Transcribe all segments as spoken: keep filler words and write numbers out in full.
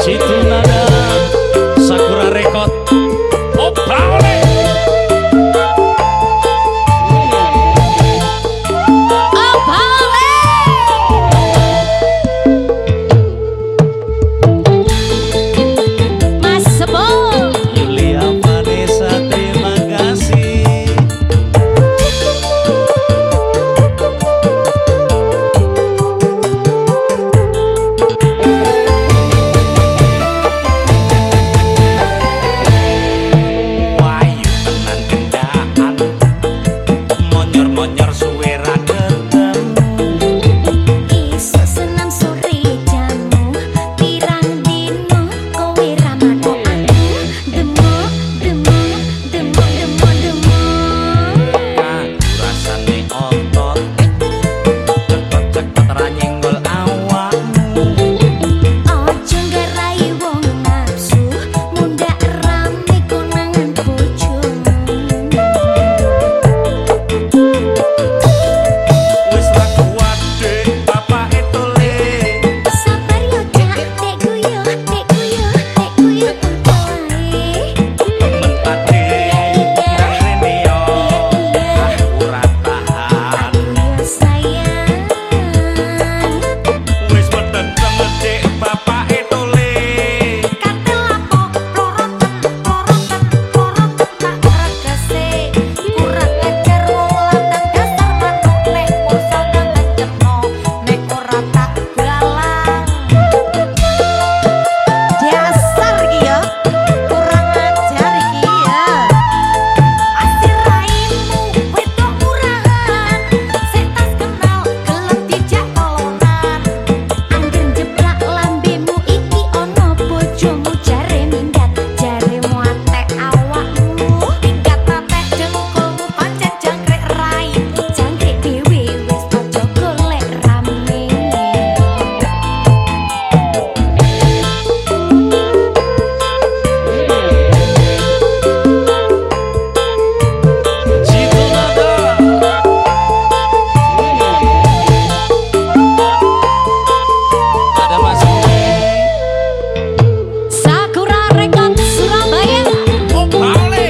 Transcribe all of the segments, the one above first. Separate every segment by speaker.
Speaker 1: Situ nada Sakura Record. Oh, Paule.
Speaker 2: Oh, Paule. Mas Sebul.
Speaker 1: Yulia Vanessa, terima kasih. Monyor suwe ra ketemu.
Speaker 2: Iso senam sore jamu pirang dino kowe ra manut aku. Demo demo demo demo demo.
Speaker 1: Aku rasane otot cekot-cekot ra nyenggol awakmu.
Speaker 2: Ojo nggarai wong nafsu mundak rame konangan bojomu.
Speaker 1: Wis ra kuat dek bapake tole.
Speaker 2: Sabar yo cak, dek guyu, dek guyu, dek guyu utae.
Speaker 1: Temen ade gak rene yo. Aku ora tahan.
Speaker 2: Yo sayang.
Speaker 1: Wis weden banget dek bapake tole.
Speaker 2: Katel lapo ploroten ploroten ploroten tak regese. Kurang ajar wong lanang dasar manuk nek poso dan cepno nek ora tak galang. Dasar iki ya. Kurang ajar iki ya. Asir raimu wedok murahan. Setas kenal gelem dijak tolonan. Angger jeblak lambemu iki ono bojomu jare minggat jare muatek awakmu minggat atek dengkulmu pancen jangkrik raimu jangkrik dhewe wis aja golek rame.
Speaker 1: Situ nada. Ada Mas Budi.
Speaker 2: Sakura Record Surabaya.
Speaker 1: Oh, Paule.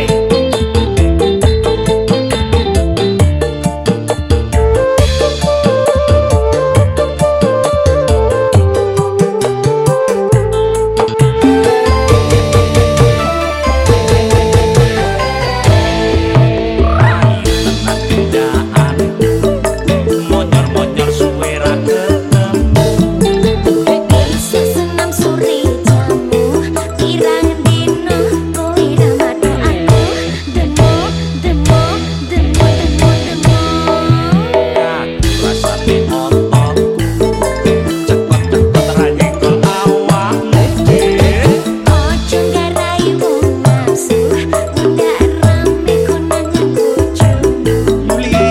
Speaker 1: Monyor-monyor suwe ra ketemu.
Speaker 2: Iso senam sore jamu pirang dino kowe ra manut aku. Demo demo demo demo demo.
Speaker 1: Aku rasane otot cekot-cekot ra nyenggol awakmu.
Speaker 2: Ojo nggarai wong nafsu mundak rame konangan bojomu.
Speaker 1: Yuli.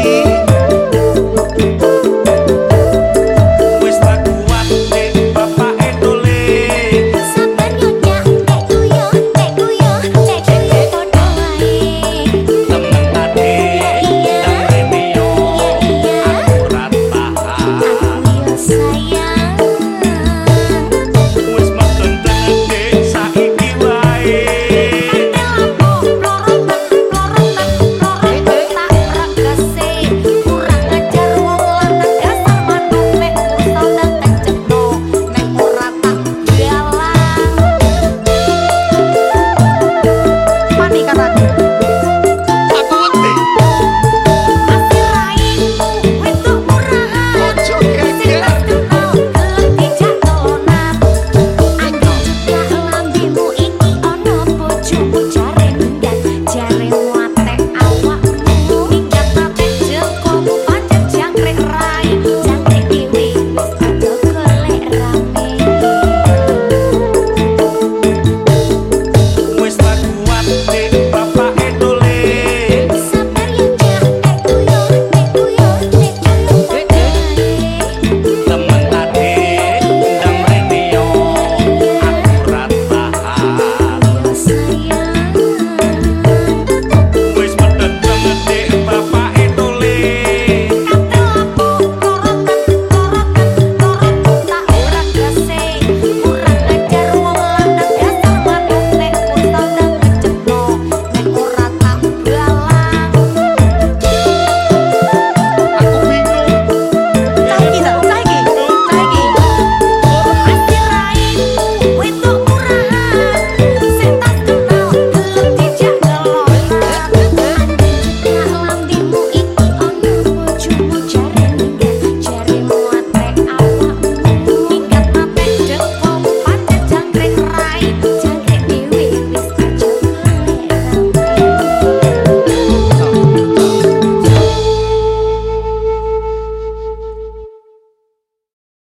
Speaker 1: Wis ra kuat dek bapake tole.
Speaker 2: Sabar yo cak, dek guyu, dek guyu, dek guyu padha wae.
Speaker 1: Temen ade gak rene yo. Aku ora tahan.
Speaker 2: Aku yo sayang.